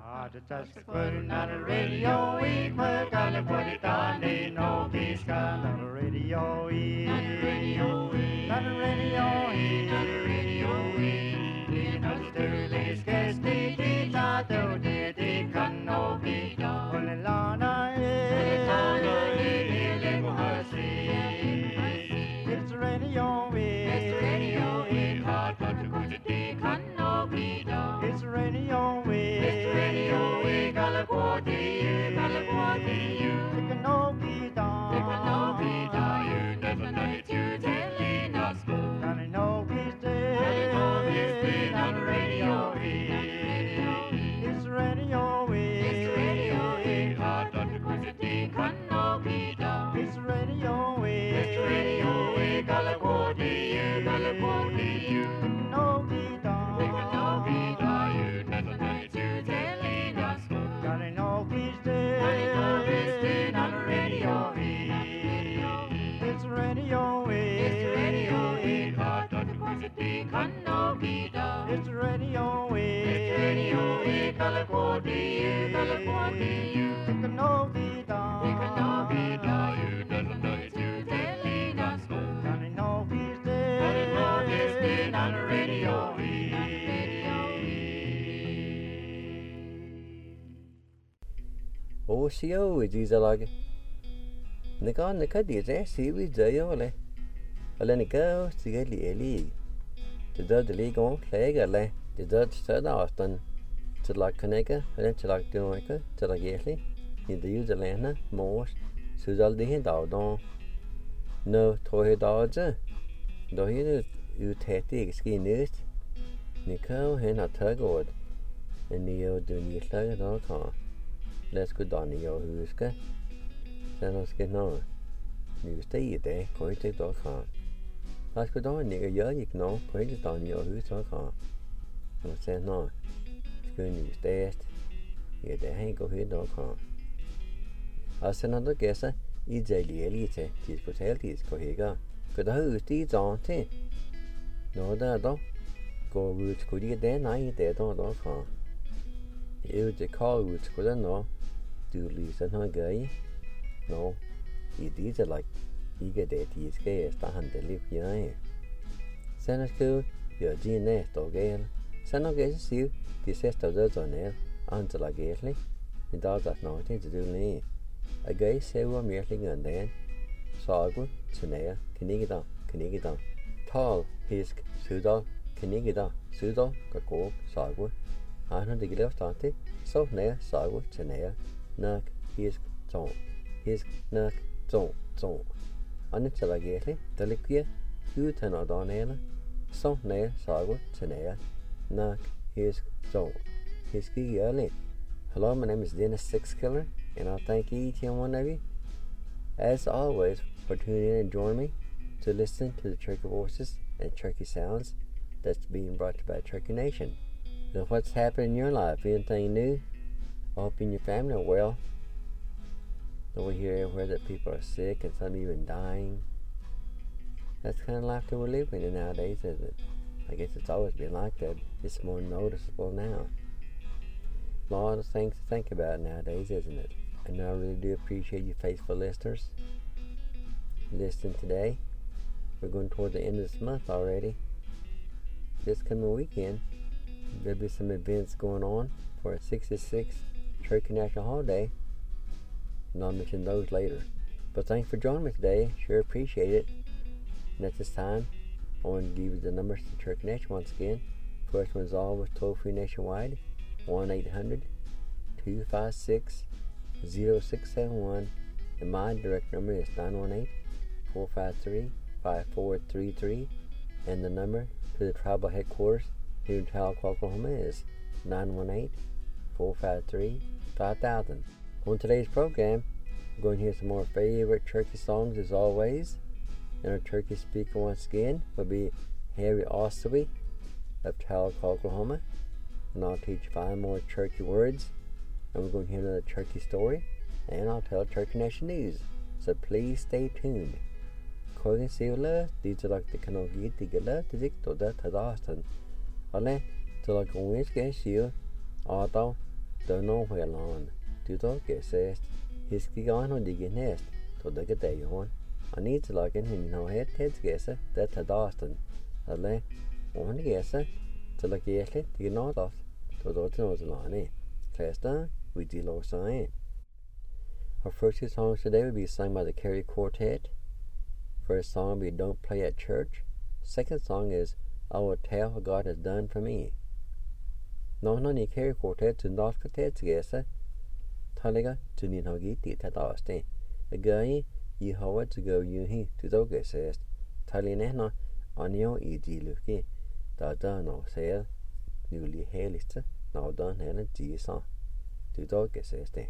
Just putting on the radio, we put on the put it on, they know peace come on the radio, on the radio, on the radio, on the radio, you know the dirty scarce the teeth out there, the can no be done. Put it on it's the radio, it's the radio, hot but the good the can no be done. It's the radio, it's the radio, we gotta go to you, it can no be done, it can no be done. You never know it, you telling us go. Gotta know he's dead, on the radio, it's the radio, it's the radio, hot but the good the can no be done. It's the radio, it's the radio, we gotta go to you, it can no be done, it can no be done. You never know it, you telling us go. Gotta know he's dead, on the radio, it's the radio, it's the radio, hot but the good the can no be done. It's the radio, it's the radio, we gotta go to you, it can no be done, it can no be done. You never know it, you telling us go. Gotta know he's dead, on the radio. Ocio is these like Nicon the cut is a series diole. Alenico, Sigeli, the Dud League on Clegale, the Dud Stud Austin, to like Connecticut, and then to like Donica, to like Yesly, in the use of Lana, Morse, Suzal de Hindaldon. No toy dodge, though you take the ski news. Nico, and a tug wood, and Neo do you slug at all con. Let's go down the yo who's good. Send us get on. You stay there, going to dog con. Let's go down nigger yo, you know, going to down your who's all con. No send no. Schoon you stay. You there ain't go here dog con. I send another guess. EJ elite, tis potatoes, cohiga. Could I who's these on tea? No, that don't. Go roots could you then I eat there don't con. You the call roots could I know. Do listen her gay? No, it is like you get that he's gay as the hand to live here. Send us to your DNA again. Send us get you the sister does on there until I gately. It does that nothing to do me. A gay say we're merely on then. Sagu, Tanea, Canigida. Tall, Hisk, Sudo, Canigida, Sudo, Gakok, Sagu. I know the gift started. So near Sagu, Tanea, Nuck, Hisk, Zone. Hisk, Nuck, Zone. Until I gately, Deliquia, you turn out on Anna. So near Sagu, Tanea, Nuck, Hisk, Zone. Hisky early. Hello, my name is Dennis Six Killer, and I'll thank each and one of you, as always, for tuning in and joining me to listen to the Turkey voices and Turkey sounds that's being brought to you by Turkey Nation. And what's happening in your life? Anything new? I hope you and your family are well. Though we hear everywhere that people are sick and some even dying. That's the kind of life that we're living in nowadays, isn't it? I guess it's always been like that. It's more noticeable now. A lot of things to think about nowadays, isn't it? And I really do appreciate you faithful listeners listening today. We're going toward the end of this month already. This coming weekend, there'll be some events going on for a 66th Turkey National Holiday, and I'll mention those later. But thanks for joining me today. Sure appreciate it. And at this time, I want to give you the numbers to Turkey Nation once again. First one is always toll-free nationwide. 1-800-256-0671, and my direct number is 918-453-5433, and the number to the tribal headquarters here in Tahlequah, Oklahoma is 918-453-5000. On today's program, we're going to hear some more favorite Turkey songs as always, and our Turkey speaker once again will be Harry Ostowy of Tahlequah, Oklahoma. And I'll teach 5 more Turkey words, and we're going to hear another Turkey story, and I'll tell Turkey Nation news. So please stay tuned. Kogan Sivla, these are like the Kanogi, the Gala, the Zik, to that Tadastan. Ole, to like always get you, Otto, don't know where long. Do talk it says. His gigan on the nest. To the good day on. I need to log in when you head guesser that a Dawson. A lay on the guesser to look at it, you know off. To the nose on Class down, we deal or sign. Our first two songs today will be sung by the Kerry Quartet. First song will be Don't Play at Church. Second song is I Will Tell What God Has Done for Me. No ni Kerry Quartet to North Quartet together. Taliga to Ninhogi Tita Dawson. A guy ye Howard to go you he to Doga says. Talinena on your E.G. Lucky. Da done or sale. Newly hailist. Now done and Jesus. To Doga says they.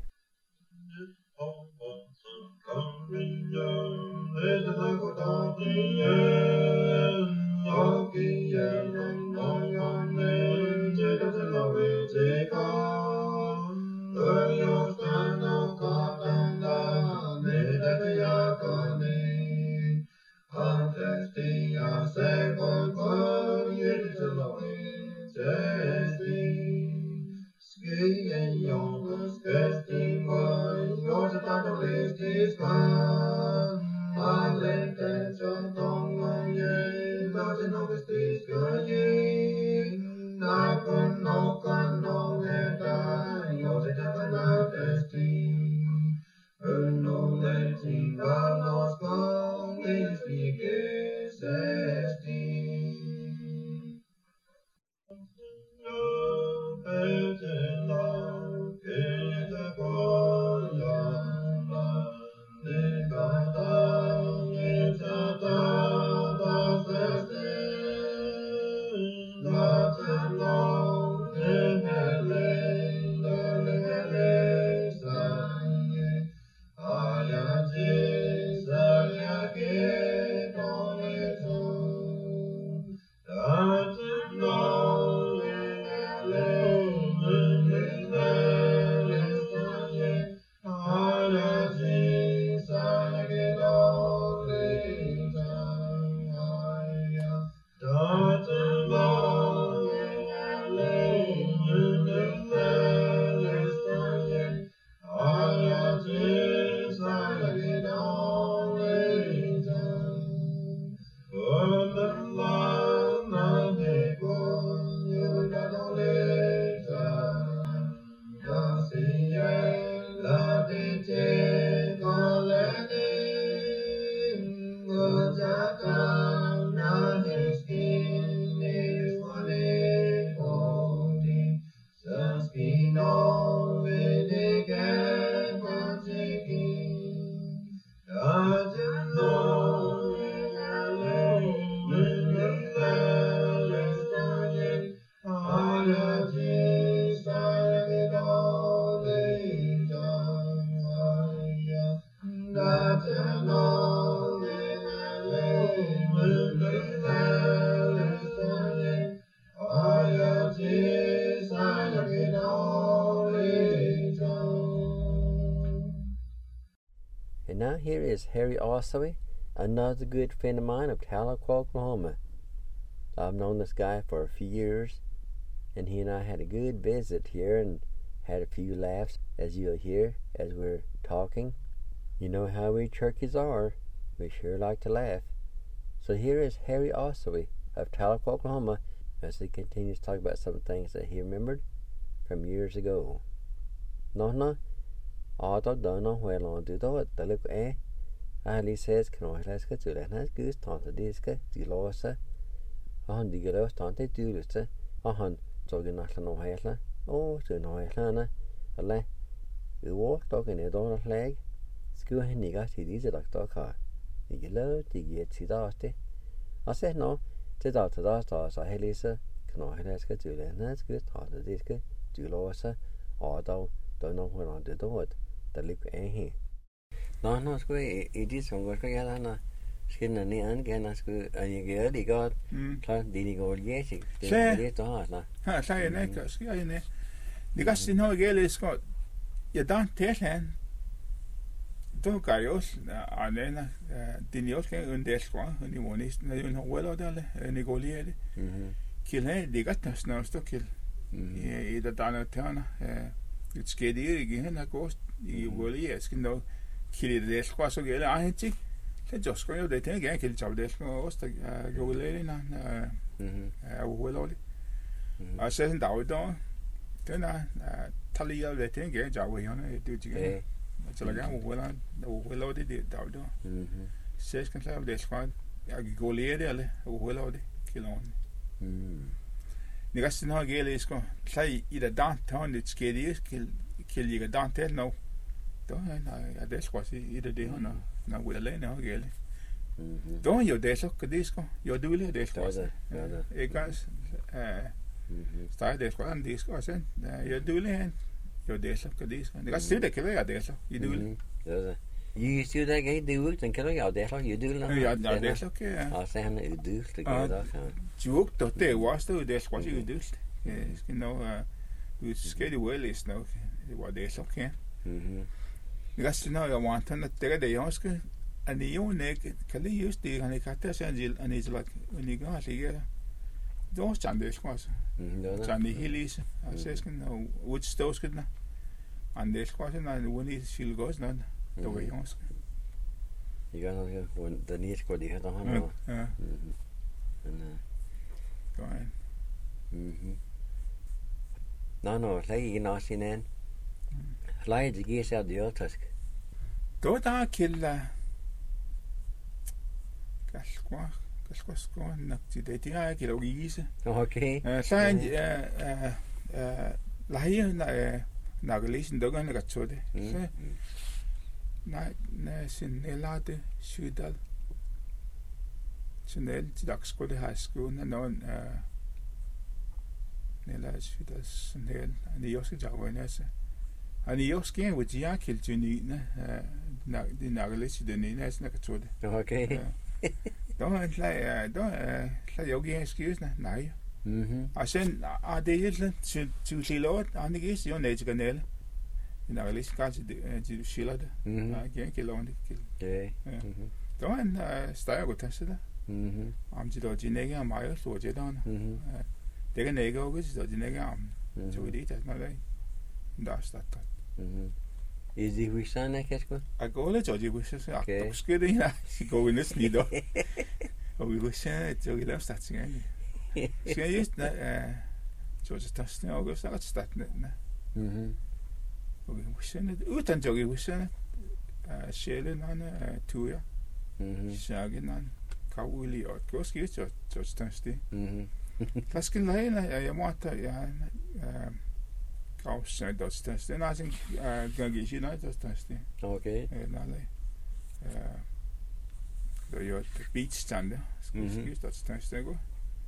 And now here is Harry Ossowy, another good friend of mine of Tahlequah, Oklahoma. I've known this guy for a few years, and he and I had a good visit here and had a few laughs, as you'll hear as we're talking. You know how we turkeys are. We sure like to laugh. So here is Harry Ossowy of Tahlequah, Oklahoma, as he continues to talk about some things that he remembered from years ago. No. I don't know where long do that look Ali says can I let's get to that nice goose tante diska di losa on the girls tante do this on jogging at no hela oh to no hela alle you walk talking it on a flag school and you got these like car you love to get to that I said no to that so Helisa can I let's get to that nice goose tante diska di losa or don't know where on the door the look here. No, school it is on what I got skin and again I school and you get the god did he go yes it ha say ne ski ne the gas in no gel is got you don't tell him don't carios anena dinios que un desco ni monis no vuelo dale ni goliere kill he the gat no sto kill I the dana tana Det skete ikke hen har gået i volley jeg skal nok kille det skal så gælde han ikke det just går jo det tænker jeg kille job det skal også der gå lidt overhovedet og så en dag der den taler det tænker jeg job her det ikke så lager overhovedet det dag der så skal jeg det skal jeg gå lidt eller overhovedet kille Ni gastin har gele isko play i det dans ton det skede kille jeg dans til nu då er det sgu i det her når vi alene har gele då jo det så kan det sgu jo du vil det sgu ikke gas start det sgu an det sgu sen jo du vil jo det så kan det sgu det kan det kan være det så i du vil You still that guy do it and can you out there you do now. Ja, det så kan jeg sagde han er det det gør jo det var så det sgu i det skal nå vi skal det vel is nå det var det så kan Jeg synes, jeg want at det er jeg skal at det jo ikke kan det just det han ikke har så en og det like en ikke har ligge då stand det sgu så stand det hele så så skal nå udstå skal det and det sgu så når det er skill goes nå det var jeg skal I gør noget hvor der lige skal det her der han ja no lei in osinen lei det giver sig det også då der killa Kaskwa nok til det er ikke logise. Okay. Så lei nagelisen der kan godt så det. Så nej sin elade sydal. Sådan til dagskole det har skolen nogen nella sydal sådan det er også javanese. Han er også gerne ved jeg kildte ni det nagelisen den ene sådan kan så det. Okay. Då er jeg ikke skis nej. Og sen det helt til lort han ikke jo net kanal. En alis kanskje til skiller det. Ja, ikke låne det. Ja. Då han steger godt til det. Om til det ikke er meget stort det der. Det kan ikke også det ikke om. Så det er noget der starter. Is det wisan ikke sgu? Jeg går lidt og det wisan så jeg skal det her. Jeg går ind i det. Og vi wisan det er lavet start igen. Skal jeg så det er også så start net. Og vi wisan det uden at wisan sjælen han tuja. Sagen han kavuli og måske så det. Hvad skal jeg måtte så det er næsten gange i noget det. Okay. Nej. Det er jo et beach stand. Skal det gå.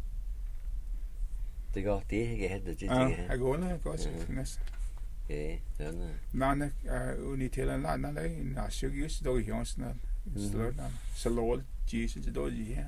Det går det ikke havde det. Jeg går ned godt næsten. Okay, sådan. Man unitelen lander en asjøgis dog i Hansen. Så lort Jesus det dog her.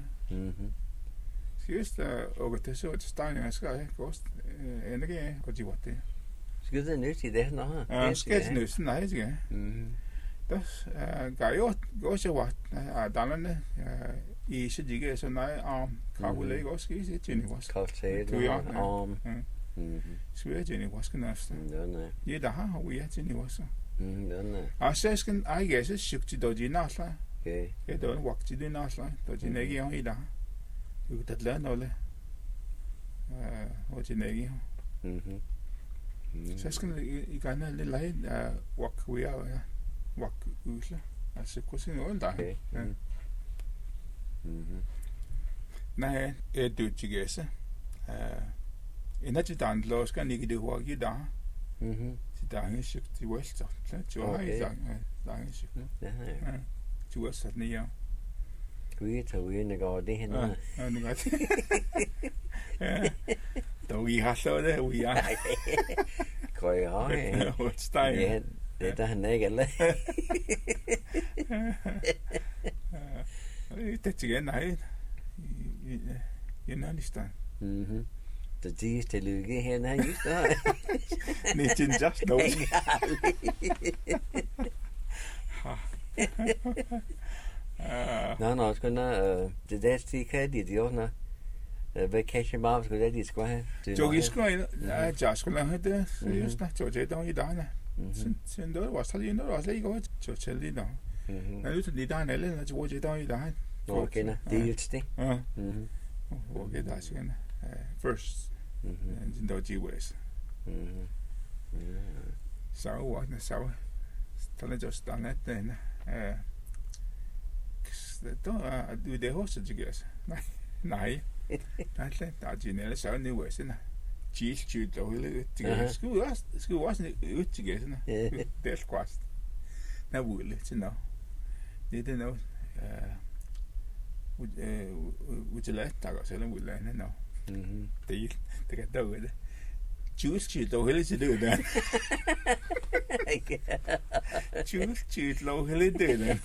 Just og det så et stang skal kost energi og de var det. Skal det nyt i det nå? Ja, skal det nyt nej ikke. Das gajo så var danne i så digge så nej om kavle også skal se til ni was. Kavle om. Svær til ni was kan næste. Nej. Ja, der har vi til ni was. Nej. Og så skal jeg gæse sygt til dog nasla. Okay. Det er wakt til nasla. Dog ikke i dag. Jo det lader noget. Og til ikke. Så skal I gerne lidt lege walk we are ja walk usle altså hvordan noget der nej det du gæse en af de andre skal ikke det hvor jeg der det der er ikke det var så jo har jeg der er ikke ja du er sådan ja vi tager vi ind og det her ja nu godt dog I har så det vi er Kan jeg have? What's that? Ja, det er han ikke eller. Det igen nej. I næsten. Det er til lykke her nej just der. Nicht just no. Nå, skal det der stikker det jo nå. vacation mom skulle det de skulle have. Jogi skulle ja skulle have det. Just na jo det i dag na. Sen då var så lige noget også lige godt. Jo til lige nå. Når du lige der eller når jo det i dag. Okay na. Det er det. Ja. Okay der skal first. Den der GWS. Så var det så. Taler just der net den. Då du det hos det gæs. Nej. Nej, der er generelle så nu er sådan. Cheese og hele det. Skulle også ud til gæsene. Det er squast. Nå ville til nå. Det er noget. Udeladt der går selv ud lande nå. Det kan der ud det. Juice og hele til det der. Juice og hele det der.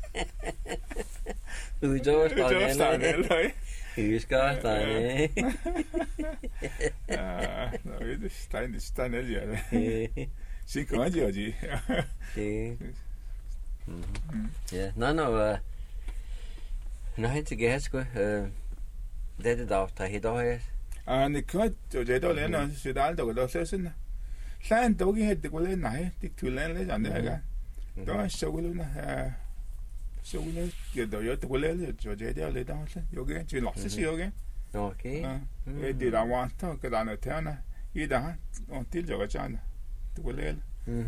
Udårsdagen. Husker dig. Nå, det stein ja. Så kan jeg jo det. Ja, nå. Nå hen til gas sgu. Det er der der hedder her. Det kan det der lande så der aldrig der så sådan. Sen dog det kunne nej, det kunne lande andet her. Der er så ville så ville det der det kunne lande så det der lidt der. Okay, til nok så okay. Okay. Det der var der kan der terne. I der og til jo gerne. Det kunne lande.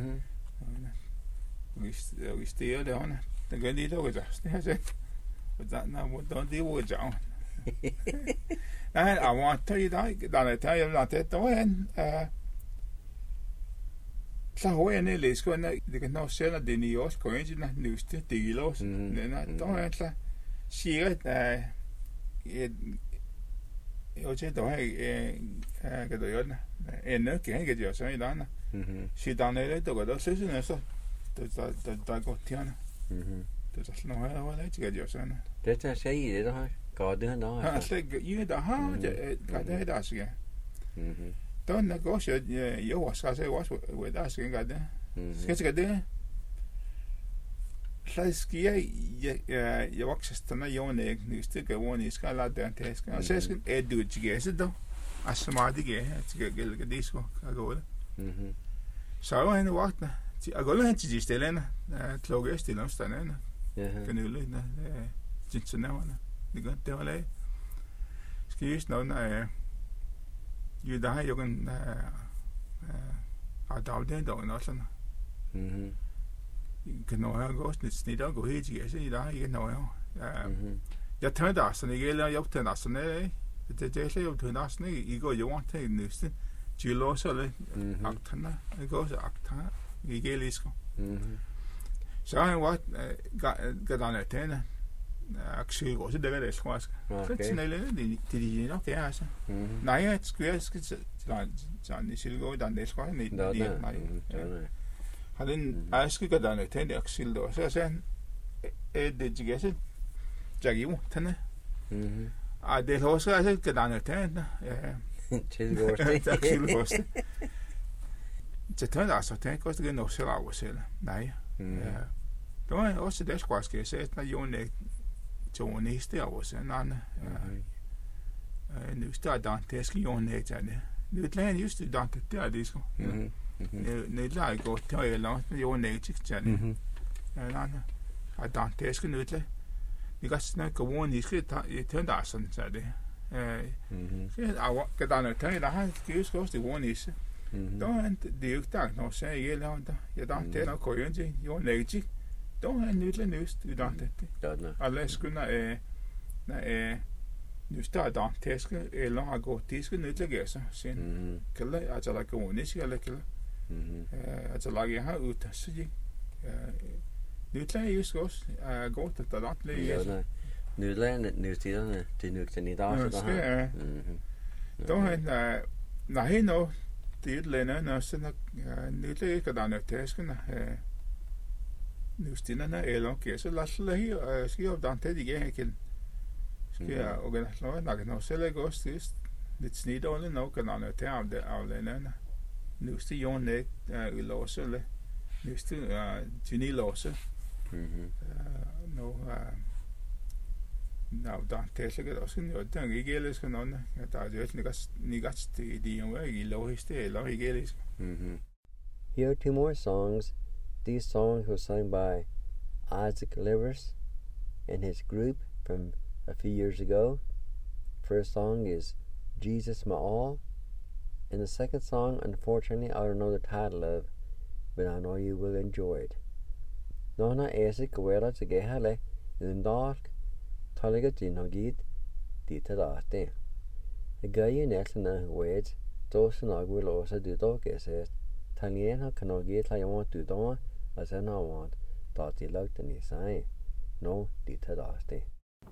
Hvis det er det han. Den kan lige dog det. Det her så. Og der må det var jo. Nej, jeg var til i dag, der jeg lader det der en så har jeg en læskunde, det kan nok selv at det i år går ind til den nyeste del også. Der er så siger at jeg til der kan du gøre en kan jeg gøre så i dag. Så der er det der så så der går til han. Det er sådan noget her lidt kan jeg sådan. Det er sige det der. Går det nå. Altså i der har det der siger. Der er går så jo skal se også hvad der skal gøre det. Skal det. Så skal jeg vokser stande jo næg næste gang i skal lade den taske. Og så skal du ikke så der. Altså meget det skal det skal gå det. Så er han vagt. Jeg går hen til de stillerne. Klokke stille stande. Ja. Kan du lytte. Det så nærmere. Det var lag. Skal jeg snart jo der har jo en afdeling der også. Kan nå her gå snit og gå helt til i dag igen nå her. Jeg tager der sådan ikke eller jeg tager der sådan det er jo til næsten i går jo til næste til lås eller akterne det går så akter ikke lige så. Så har jeg været der tænder Axel også det var det squash. Fritznelle det nok er altså. Nej, jeg skal sådan i silgo den det squash nej. Har den aske gør der noget til Axel der så sagde det ikke jeg jo tænde. Det har også altså gør der noget til. Til godt. Axel også. Så tænder altså det koster det nok så af selv. Nej. Der var også det squash skal jeg sige at jo to næste år sen anden. Nu starter det skal jo næste det. Nu lader just det der det skal. Nu lader gå til eller jo næste til. Ja, der det skal nu til. Vi kan snakke om ni skal til der sådan så det. Kan der noget der har det skal også det næste. Der det er jo der når sagde jeg der. Ja, der det nok går jo til jo næste. Då har en nyttig nyst utan det. Alla skulle nu starta taske eller har gått det skulle nyttig gæsa sen. Kalla altså la gå næste eller kalla. Altså la jeg har ud så de nyttig just også godt at der læge. Nyttigerne det nøgten i dag så der. Då har nej nå det er længe når sådan nyttig kan der nok tasken nu stillerne eller okay så lad os lige skrive den til igen igen skal jeg og den nok når selv ikke også lidt snit og nok kan der til af den nu stiger jo nægt låse nu stiger til ni låse now don't tell you also no thing igelis kan on ta just nigas the way lohiste lo igelis. Here are two more songs. These songs were sung by Isaac Livers and his group from a few years ago. First song is Jesus My All, and the second song, unfortunately, I don't know the title of, but I know you will enjoy it. Nona Isaac Guerra to Gehale in dark Taliga Jinogid Dita Date. A guy next in the words, Dosan will also do dog says, Taliana cannot get I want to do as I now want, thought he looked in his eye. No, Dita Date.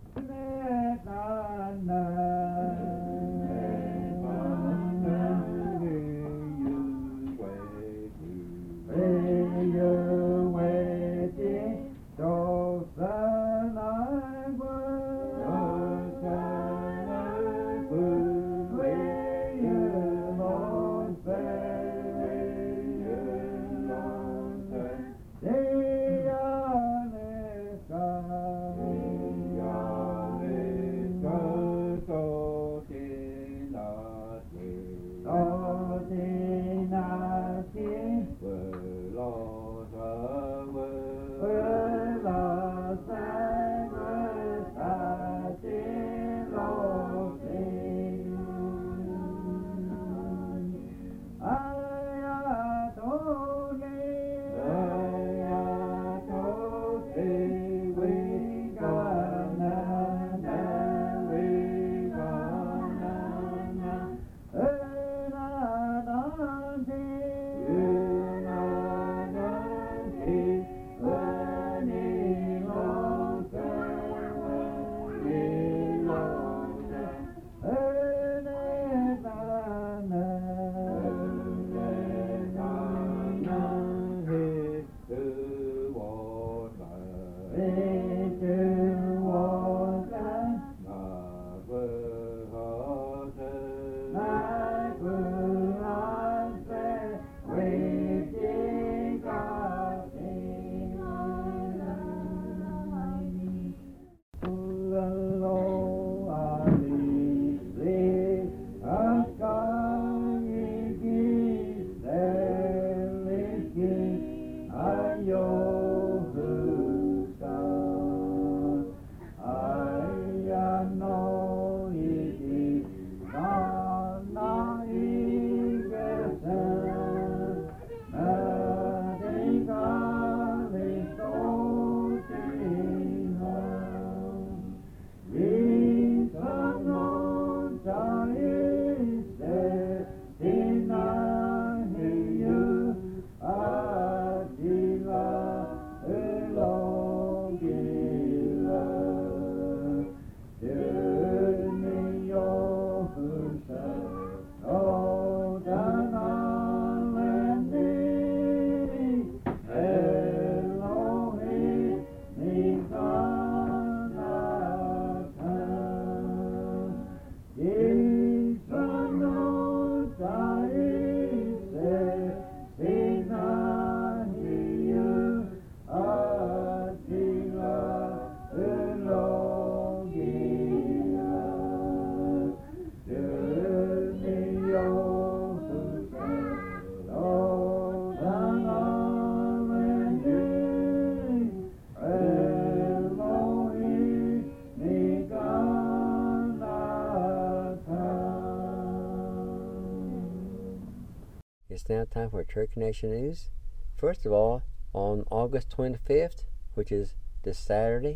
It's now time for Turkey Nation News. First of all, on August 25th, which is this Saturday,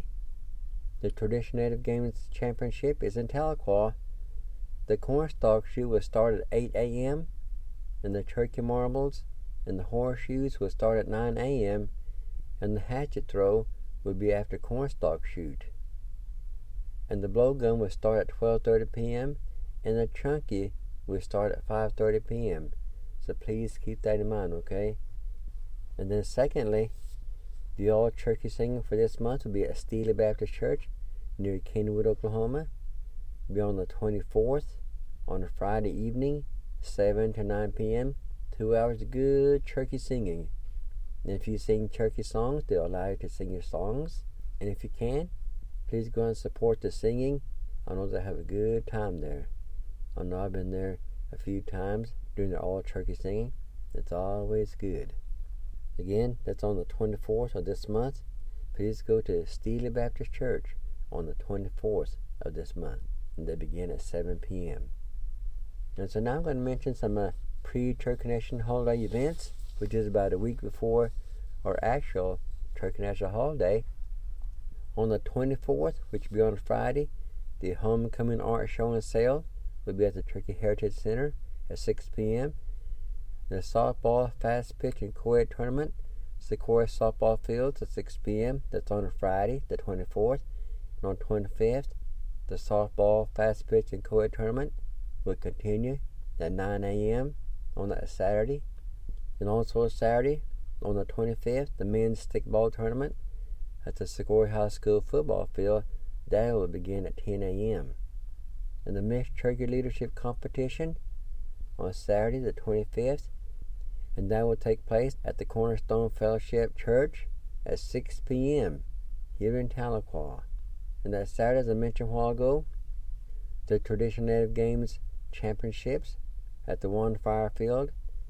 the Tradition Native Games Championship is in Tahlequah. The cornstalk shoot will start at 8 a.m. and the turkey marbles and the horseshoes will start at 9 a.m. and the hatchet throw will be after cornstalk shoot. And the blowgun will start at 12:30 p.m. and the chunky will start at 5:30 p.m. So please keep that in mind, okay? And then secondly, the all turkey singing for this month will be at Steele Baptist Church near Kenwood, Oklahoma. It'll be on the 24th on a Friday evening, 7 to 9 p.m. 2 hours of good turkey singing. And if you sing turkey songs, they'll allow you to sing your songs. And if you can, Please go and support the singing. I know they have a good time there. I know I've been there a few times during the all turkey singing. It's always good. Again, that's on the 24th of this month. Please go to Steely Baptist Church on the 24th of this month. And they begin at 7 p.m. And so now I'm going to mention some pre-Turkey Nation holiday events, which is about a week before our actual Turkey Nation holiday. On the 24th, which will be on Friday, the Homecoming Art Show and Sale will be at the Turkey Heritage Center at 6 p.m. The softball fast pitch and co-ed tournament, Sequoia Softball Fields at 6 p.m. That's on a Friday, the 24th. And on 25th, the softball fast pitch and co-ed tournament will continue at 9 a.m. on that Saturday. And also Saturday, on the 25th, the men's stickball tournament at the Sequoia High School football field, that will begin at 10 a.m. And the Miss Turkey Leadership Competition on Saturday, the 25th, and that will take place at the Cornerstone Fellowship Church at 6 p.m. here in Tahlequah. And that Saturday, as I mentioned a while ago, the Traditional Native Games Championships at the One Fire Field,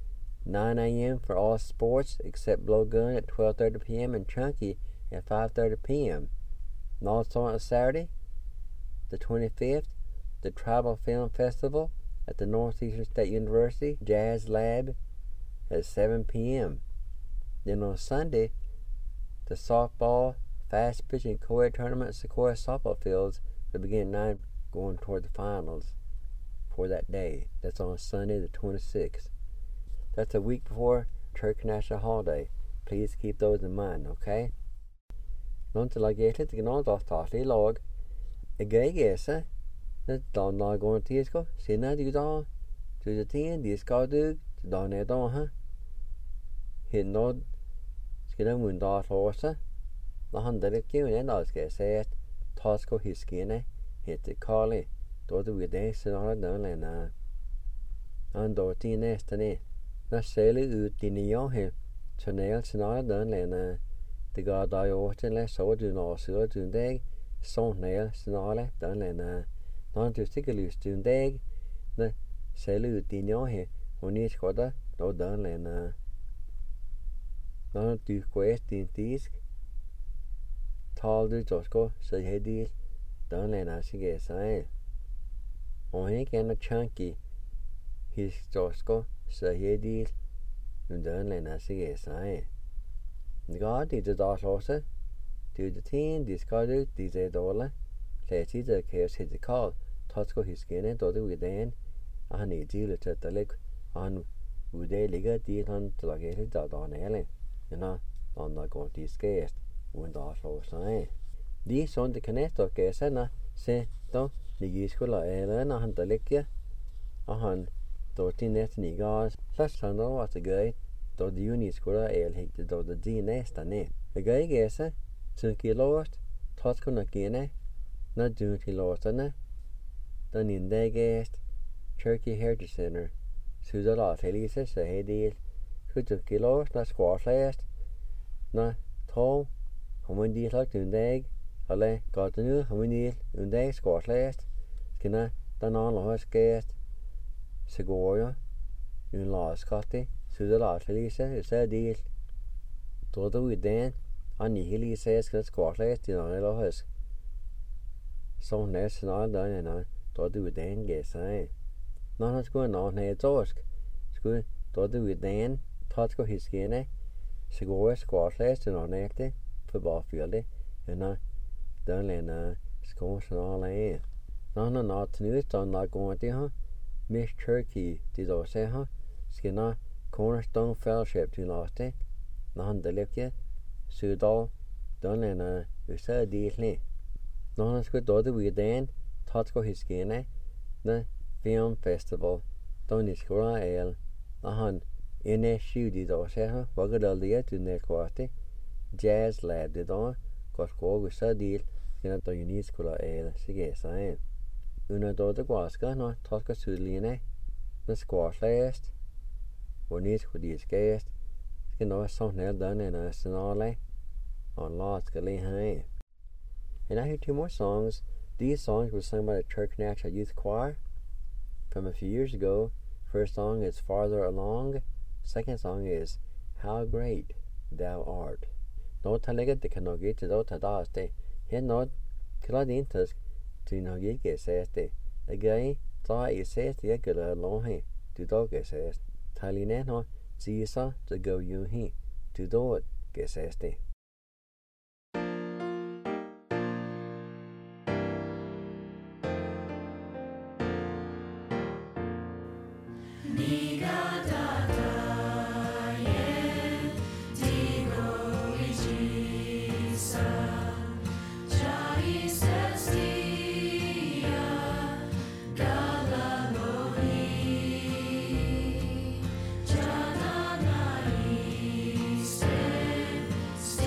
9 a.m. for all sports except blowgun at 12:30 p.m. and chunky at 5:30 p.m. And also on Saturday, the 25th, the Tribal Film Festival at the Northeastern State University Jazz Lab at 7 p.m. Then on Sunday, the softball fast pitch and co-ed tournament at Sequoia Softball Fields will begin at 9, going toward the finals for that day. That's on Sunday the 26th. That's a week before Turkey National Holiday. Please keep those in mind, okay? Nån til at jeg litt grann da statlig lag. Jeg gese, det da når går til skal, sinne du da, du det tiden, de skal du, da ned da, ha? Hinno, skal det munn da slåse, da handler det ikke om da skal jeg se at ta skal huskene, heter Kali, da du vil det, så da den lene. Han da til næste ned. Da selv ut dine jo her, så ned, så da den lene. Det ga da jo til så du nå så du deg, sånn ned, så da den lene. Når du stikker lyst til deg, da selv ut dine jo her, og ni skal da den lene. Når du går din disk, tal du så skal, så jeg del, den lene skal jeg si. Og jeg kan chunky, hisk så skal, så jeg del, den lene skal jeg si. Det går det da slåse, det ting, de skal du, de er dårlig. Lad sig det kan jeg det kald, tak skal hiskene, da du i den, og han til at lægge, og han ude ligger de han til at gøre det da næle. Ja, der går de skæst, uden da slåse. De sådan det kan efter gøre sig, se da, ligger skulle eller når han der ligger, og han da til næsten ikke har, så sådan der var det gør. Da de jo skulle helt da de næste ned. Jeg ikke så kilowatt, trods kun at gene, når du kilowatterne, den indagest, Turkey Heritage Center, så der heldigvis så hedel, 2 kilowatt, når skårslast, når tog, om en del lagt undag, eller godt nu, om en del undag skårslast, skinner den anden højskast, så går jeg, en lavskatte, så der heldigvis så del, då du i den, han ikke lige sagde, skal skårslast til noget eller højsk. Så næsten alt der, då du i den gav sig. Når han skulle nå ned torsk, skulle då du i den, tatt skulle hiskene, så går jeg skårslast til noget nægte, for bare fylde, når den lene skårslast. Når han nå til nyt, så når går det her, Miss Turkey, de da ser her, skal nå Cornerstone Fellowship til næste, når han der løkker, så da den lene så del. Når han skulle da du i den, tatt skulle hiskene, the film festival, da skulle el, når han ene skjude da ser her, var det lige til nækvarte, Jazz Lab det da, godt gå så del, skal da jo skulle el, så gav sig. Under da det går skal når tatt skal sydligene, når skårslast, hvor ni skulle de skæst, skal nå sådan her den nationale, og lad skal lige have. And I hear two more songs. These songs were sung by the Church National Youth Choir from a few years ago. First song is Farther Along. Second song is How Great Thou Art. Nó ta lega de cano ge te do ta da ste. He no Claudintus to no ge ge says de. Again, ta I says the gala long he. To do ge says. Taline no Zisa to go you he. To do it ge says de. Stay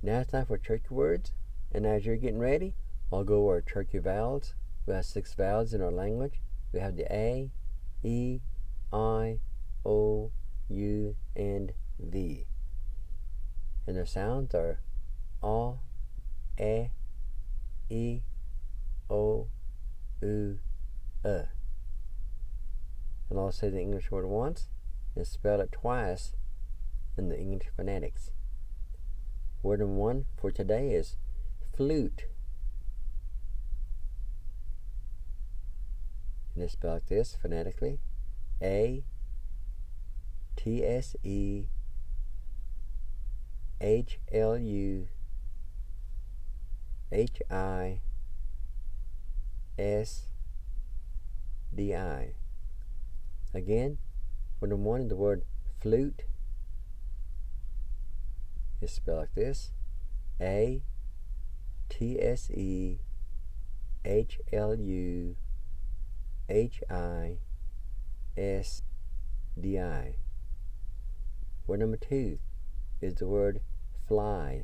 Now it's time for turkey words. And as you're getting ready, I'll go over our turkey vowels. We have 6 vowels in our language. We have the A, E, I, O, U, and V. And their sounds are A, E, I, O, U, E. And I'll say the English word once and spell it twice in the English phonetics. Word number 1 for today is flute. And it's spelled like this phonetically: A, T, S, E, H, L, U, H, I, S, D, I. Again, word number 1 is the word flute. It's spelled like this: A, T, S, E, H, L, U, H, I, S, D, I. Word number 2 is the word fly,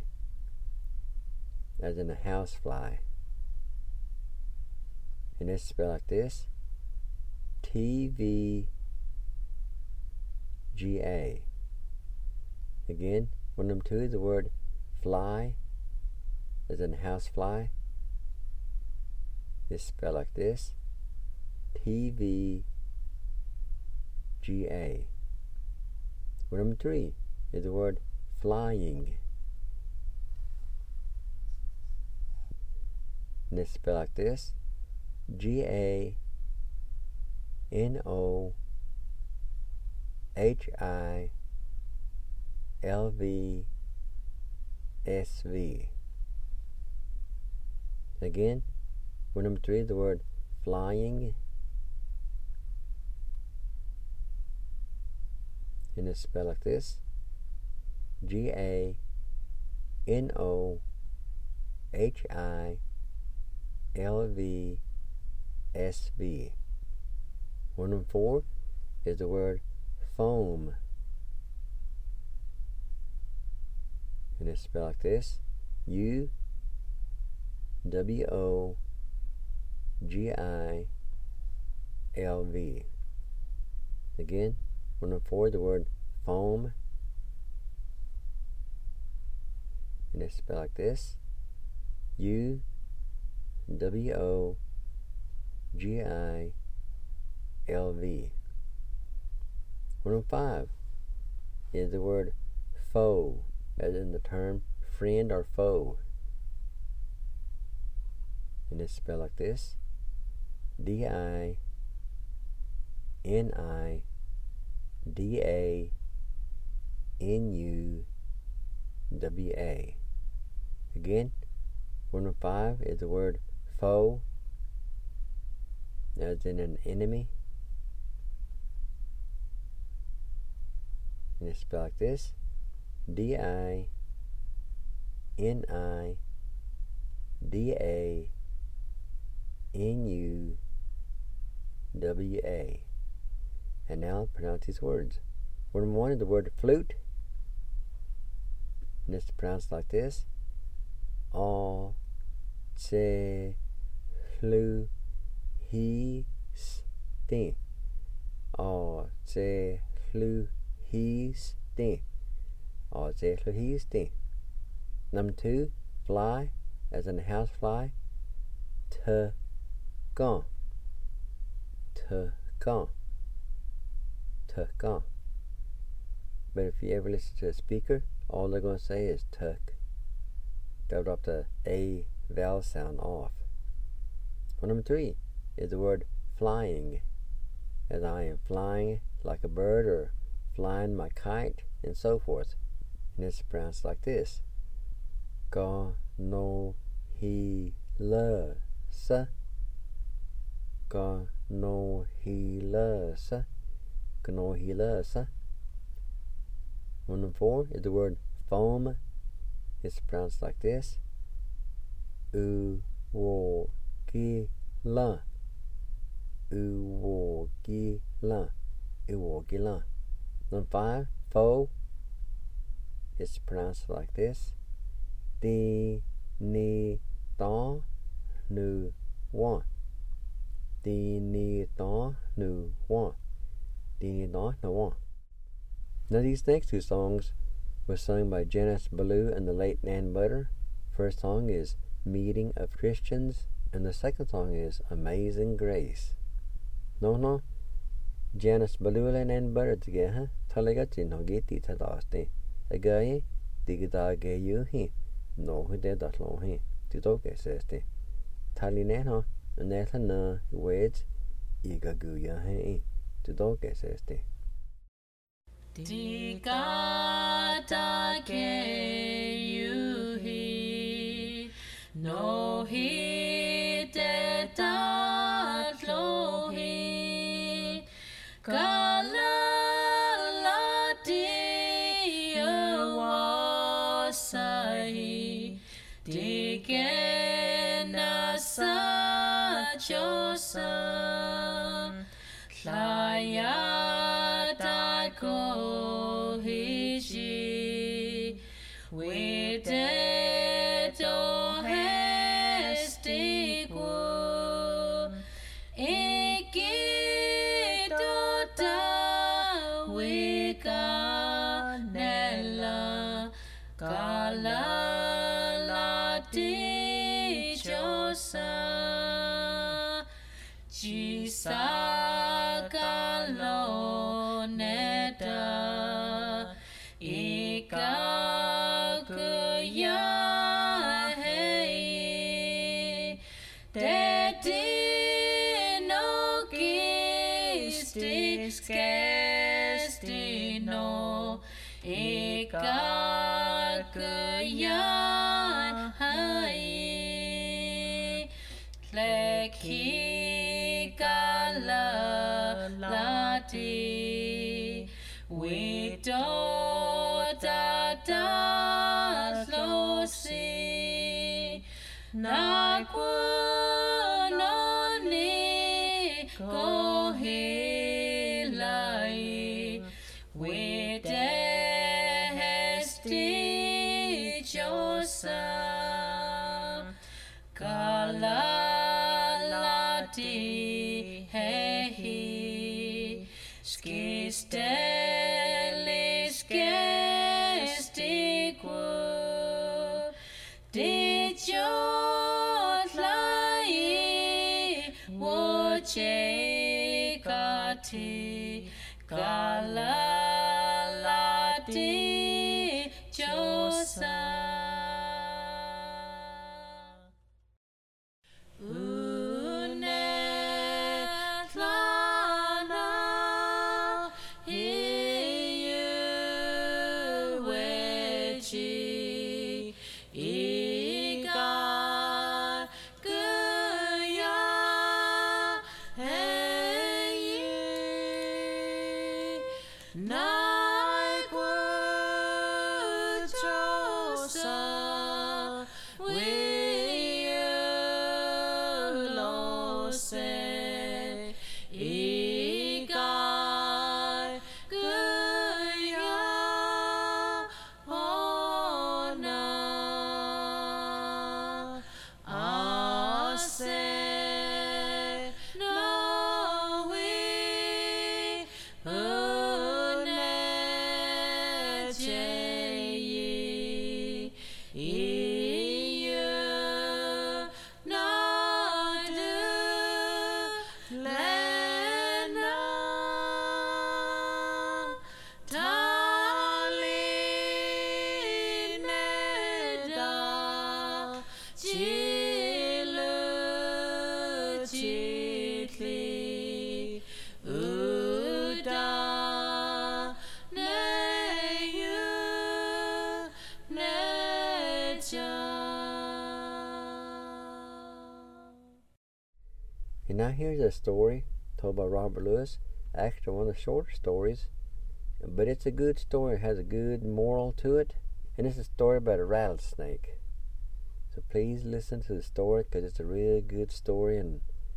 as in a house fly. And it's spelled like this: T, V, G, A. Again, word number 2 is the word fly, as in house fly. It's spelled like this: T, V, G, A. Word number 3 is the word flying. And it's spelled like this: G, A, N, O, H, I, L, V, S, V. Again, word number 3 is the word flying. And it's spelled like this: G, A, N, O, H, I, L, V, S, V. Word number 4 is the word foam. And it's spelled like this: U, W, O, G, I, L, V. Again, word number 4 is the word foam. And it's spelled like this: U, W, O, G, I, L, V. Word number 5 is the word foe, as in the term friend or foe. And it's spelled like this: D, I, N, I, D, A, N, U, W, A. Again, word number 5 is the word foe, as in an enemy. And it's spelled like this: D, I, N, I, D, A, N, U, W, A. And now pronounce these words. Word number 1 is the word flute. And it's pronounced like this: A, C, flu, he, sti. A, C, flu, he, sti. A, C, flu, he, sti. Number 2, fly, as in a house fly: T, gon. T, gon. T, gon. But if you ever listen to a speaker, all they're going to say is tuck. They'll drop the A vowel sound off. Well, number 3 is the word flying, as I am flying like a bird or flying my kite and so forth. And it's pronounced like this: Ga, no, he, la, sa. Ga, no, he, la, sa. Ga, no, he, la, sa. Number 4 is the word foam. It's pronounced like this: U, wo, gi, la. U, wo, gi, la. U, wo, gi, la. Number 5, foe. It's pronounced like this: Di, ni, da, nu, wa. Di, ni, da, nu, wa. Di, ni, da, nu, wa. Now these next two songs were sung by Janice Ballou and the late Nan Butter. First song is Meeting of Christians, and the second song is Amazing Grace. No, Janice Ballou and Nan Butter together, talaga tinogiti tadaste. Agaye, digda gayu he, no he did that long he, to doke says te. Talineno, and Nathan words, Igaguya he, to doke says te. Digata gayu no he did that long he, Digena sa Josam Layata ko hiji Wideto hestiku Ikito ta wikanela Kala Jisakalo neta ikakuya hei Dedino gistis gestino ikakuya hei Leki kala lati we do da losi na kunoni kohilai we dehesti josa kala Hehi skistelis gestiku Dijotlai wojekati Galalati Josa And now here's a story told by Robert Lewis, actually one of the shorter stories, but it's a good story, it has a good moral to it, and it's a story about a rattlesnake. So please listen to the story because it's a real good story and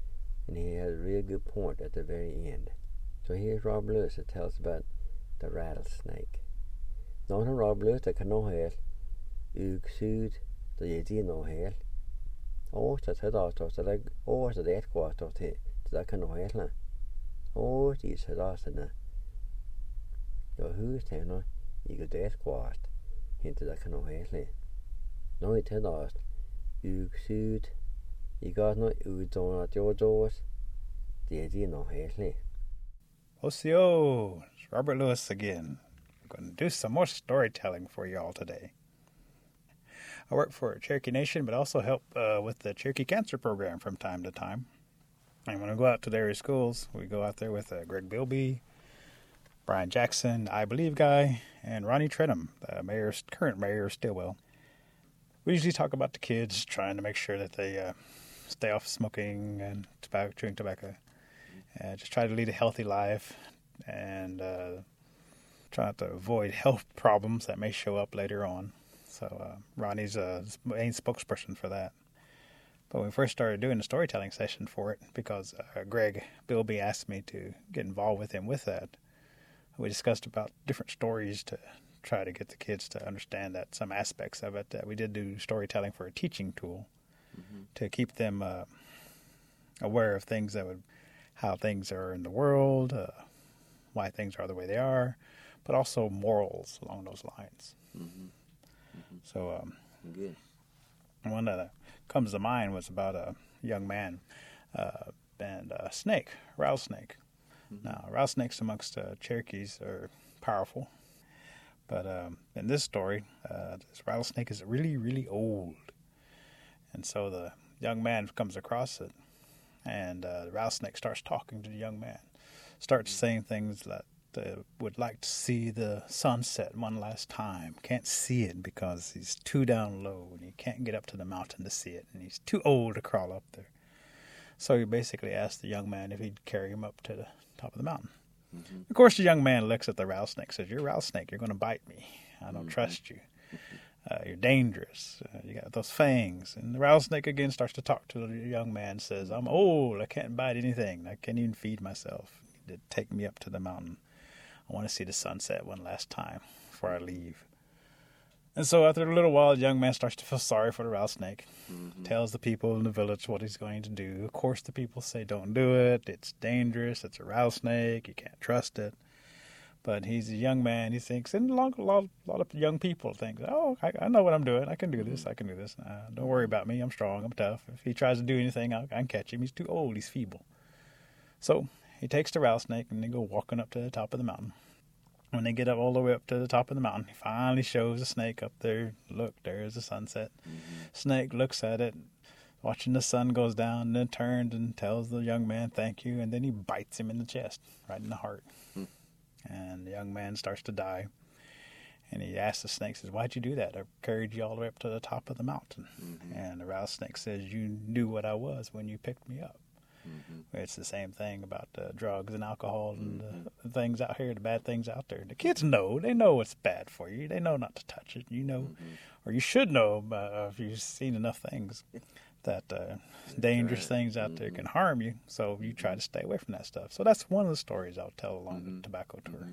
he has a real good point at the very end. So here's Robert Lewis that tells about the rattlesnake. Now Robert Lewis, the canoe ug sud the no hell. Oh, that's head off to the oh, the death quarter to that kind of hell. Oh, these head off in your who's tenor, you go death quarter into that kind of hell. No, it head off. You suit, you got no, you don't at your doors. The no hell. Osio, it's Robert Lewis again. I'm going to do some more storytelling for you all today. I work for Cherokee Nation, but also help with the Cherokee Cancer Program from time to time. And when I go out to the area schools, we go out there with Greg Bilby, Brian Jackson, I Believe guy, and Ronnie Trenum, the current mayor of Stillwell. We usually talk about the kids, trying to make sure that they stay off smoking and chewing tobacco. Just try to lead a healthy life and try not to avoid health problems that may show up later on. So Ronnie's the main spokesperson for that. But when we first started doing the storytelling session for it, because Greg Bilby asked me to get involved with him with that, we discussed about different stories to try to get the kids to understand that some aspects of it. That we did do storytelling for a teaching tool to keep them aware of things how things are in the world, why things are the way they are, but also morals along those lines. So Good. one that comes to mind was about a young man and a snake, rattlesnake. Now, rattlesnakes amongst Cherokees are powerful, but in this story, this rattlesnake is really, really old. And so the young man comes across it, and the rattlesnake starts talking to the young man, starts saying things that would like to see the sunset one last time. Can't see it because he's too down low and he can't get up to the mountain to see it, and he's too old to crawl up there. So he basically asked the young man if he'd carry him up to the top of the mountain. Of course, the young man looks at the rattlesnake and says, "You're a rattlesnake. You're going to bite me. I don't trust you. You're dangerous. You got those fangs." And the rattlesnake again starts to talk to the young man and says, "I'm old. I can't bite anything. I can't even feed myself. You need to take me up to the mountain. I want to see the sunset one last time before I leave." And so after a little while, the young man starts to feel sorry for the rattlesnake. Tells the people in the village what he's going to do. Of course, the people say, "Don't do it. It's dangerous. It's a rattlesnake. You can't trust it." But he's a young man. He thinks, and a lot of young people think, "Oh, I know what I'm doing. I can do this. I can do this. Don't worry about me. I'm strong. I'm tough. If he tries to do anything, I can catch him. He's too old. He's feeble." So he takes the rattlesnake and they go walking up to the top of the mountain. When they get up all the way up to the top of the mountain, he finally shows the snake up there. Look, there's the sunset. Snake looks at it, watching the sun goes down, and then turns and tells the young man thank you, and then he bites him in the chest, right in the heart. And the young man starts to die. And he asks the snake, says, "Why'd you do that? I carried you all the way up to the top of the mountain." And the rattlesnake says, "You knew what I was when you picked me up." It's the same thing about drugs and alcohol and the things out here, the bad things out there. The kids know. They know what's bad for you. They know not to touch it. You know, or you should know if you've seen enough things that dangerous things out there can harm you. So you try to stay away from that stuff. So that's one of the stories I'll tell along the tobacco tour.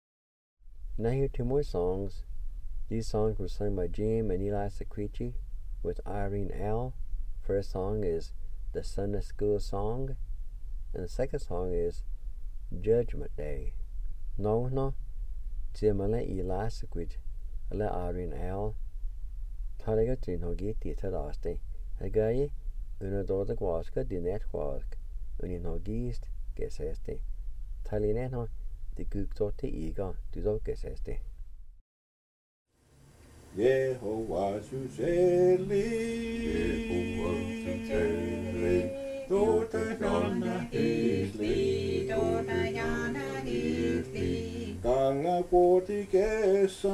Now hear two more songs. These songs were sung by Jim and Eli Secrechi with Irene L. First song is The Sunday School Song, and the second song is Judgment Day. No, Jim and Eli Secrechi, and Irene L. Taliga Trinhogi Tita Dasti, a guy, Unador Quaska, Dinet Quask, Uninhogist, Gesesti, Talineno, the Gukto Ega, Dudo Gesesti. Yehovah Suseli, Dotayana Hisli, Gala Portigesa,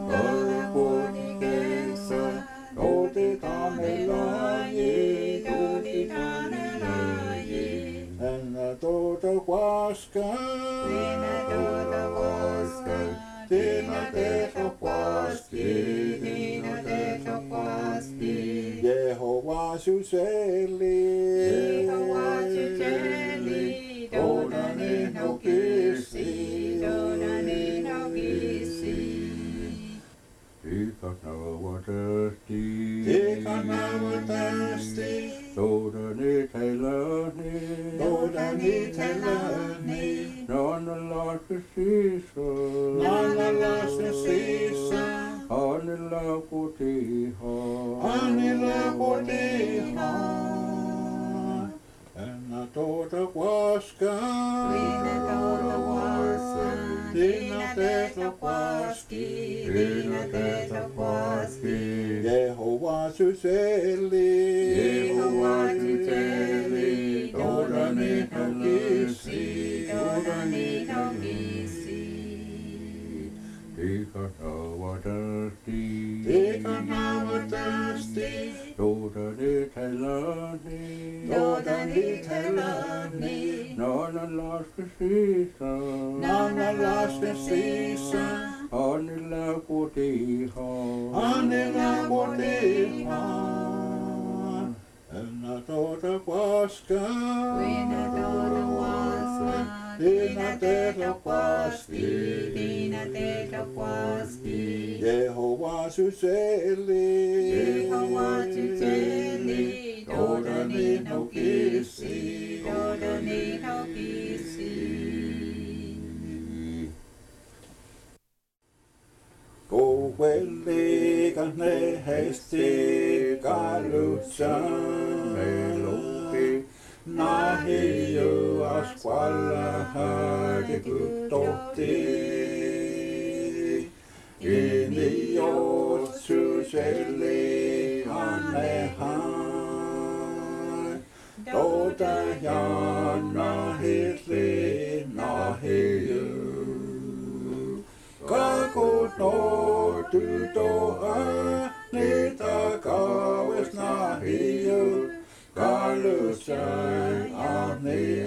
Dotitanelaye, and the Dota Huasca, Tina Teto Huasca, Yehovah Suseli, Donane no Kisi, If I know what to do, kanavasti. Dodani tailani. Dodani tailani. Nana lasta sisa. Nana lasta sisa. Anila kotiha. Anila kotiha. Enna tuota kuaska. Minä tuota kuaska. Minä teetä kuaski. Minä teetä kuaski. Jehova syseli. Jehova syseli. Todani hakisi. Todani hakisi. Ikanavadasti. Ikanavadasti. Todani tailani. Todani tailani. Nana lasta sisa. Nana lasta sisa. Anila kotiha. Anila kotiha. Enna tuota kuaska. Minä tuota kuaska. Minä teetä kuaski. Minä teetä kuaski. Jehova syseli. Jehova syseli. Todani hakisi. Todani hakisi. Kuueli kanne heisti kalutsan meluppi. Nahi jo asqualla hadi kutotti. Ini jo suseli anehan. Tota ja nahitli nahi jo. Kakut no tytoa, niitä kaues nahiu. Kalusai ahni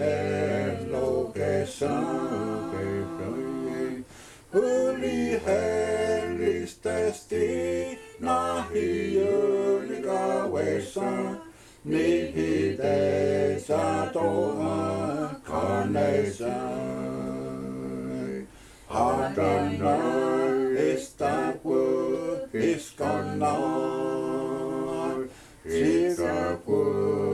elokesaan. Huli hellistästi nahiuni kauessaan. Nihite satoa kaneissaan. Adonai istaku iskonar. Sikaku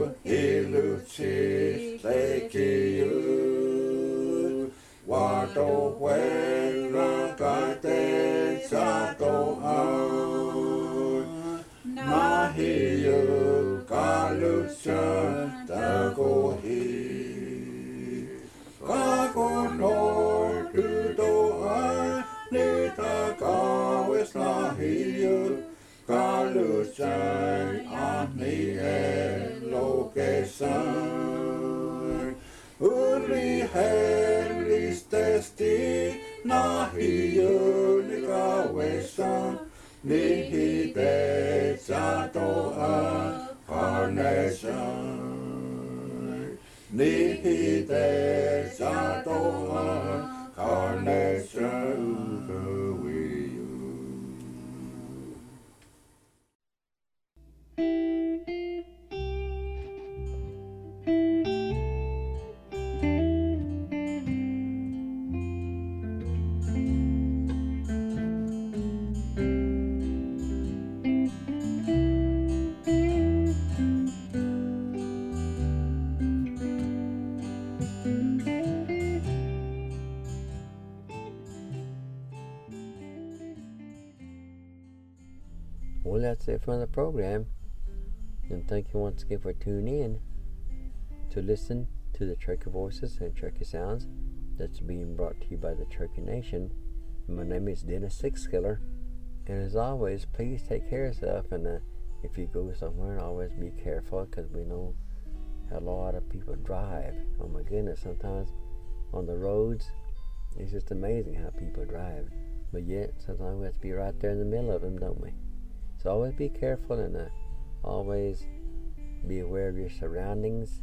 ilutsi leikiu. Vato huella kate satoan. Nahiu kalutsa takohi. Kakonoi tytoa, niitä kaues nahiu. Kalusai ahni elokesaan. Uli hellistästi nahiuni kauessaan. Nihite satoa kaneessaan. Nihite satoa kaneessaan. Well, that's it from the program. And thank you once again for tuning in to listen to the Cherokee Voices and Cherokee Sounds that's being brought to you by the Cherokee Nation. My name is Dennis Sixkiller. And as always, please take care of yourself. And if you go somewhere, always be careful, because we know a lot of people drive. Oh my goodness, sometimes on the roads, it's just amazing how people drive. But yet, sometimes we have to be right there in the middle of them, don't we? So always be careful, and always be aware of your surroundings.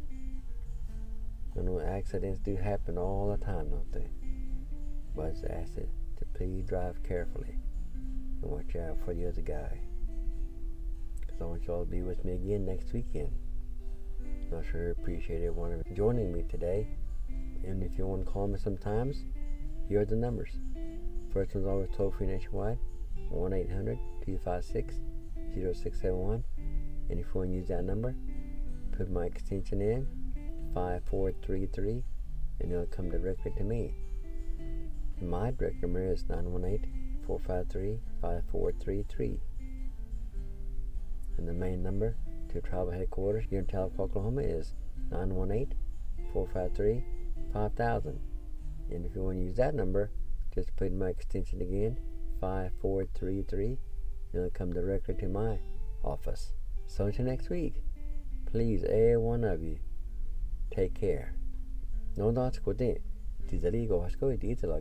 I know accidents do happen all the time, don't they? But it's asked to please drive carefully and watch out for the other guy. Because I want you all to be with me again next weekend. I sure appreciate everyone joining me today. And if you want to call me sometimes, here are the numbers. First one's always toll-free nationwide, 1-800-256-0671. And if you want to use that number, put my extension in, 5433, and it'll come directly to me. And my direct number is 918-453-5433. And the main number to travel headquarters here in Tahlequah, Oklahoma is 918-453-5000. And if you want to use that number, just put in my extension again, 5433, and it'll come directly to my office. So until next week, please, every one of you, take care. No, that's good. Dizali go has go dizali.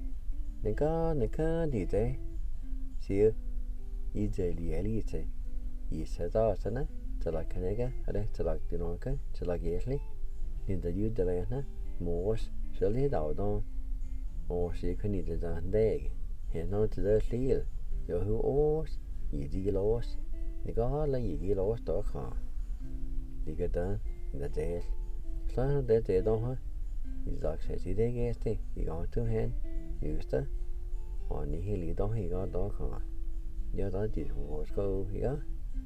Nika dize. See, izeli elite. Isada sana. Tala kanega. Ade tala dinoka. Tala yesli. Ninda yudalena. Mors. Shali daudon. Or she can eat the day. And not to the seal. Yo who ors. Yidi los. Nika la yidi los doka. Diga done in the day. Slana de day don't. Is like says he they guessed it. You got two hand. Used to. On the hilly don't he got dog on. You thought this was go here.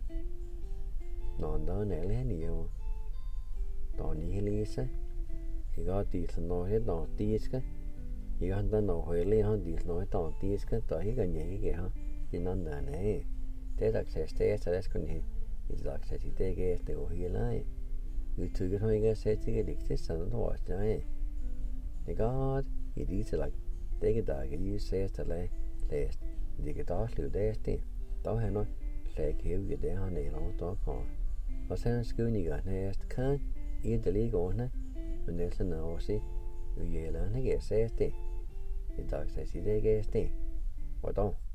Non done alien you. Don't the hilly say. He got this no head on disc. You got the no hilly on this no head on disc. So he can get her. You know that eh. They like says stairs. That's going to. Is like says he they guessed they go here line. You took it home and said to get exist and watch giant. The God, he did like take a dog and you says to lay last. The guitar slew there still. Don't have no leg here get down a long dog on. I sent school you got nest can eat the league on it. When there's an hour see, you yell and I guess says the dog says he they guess the. What don't?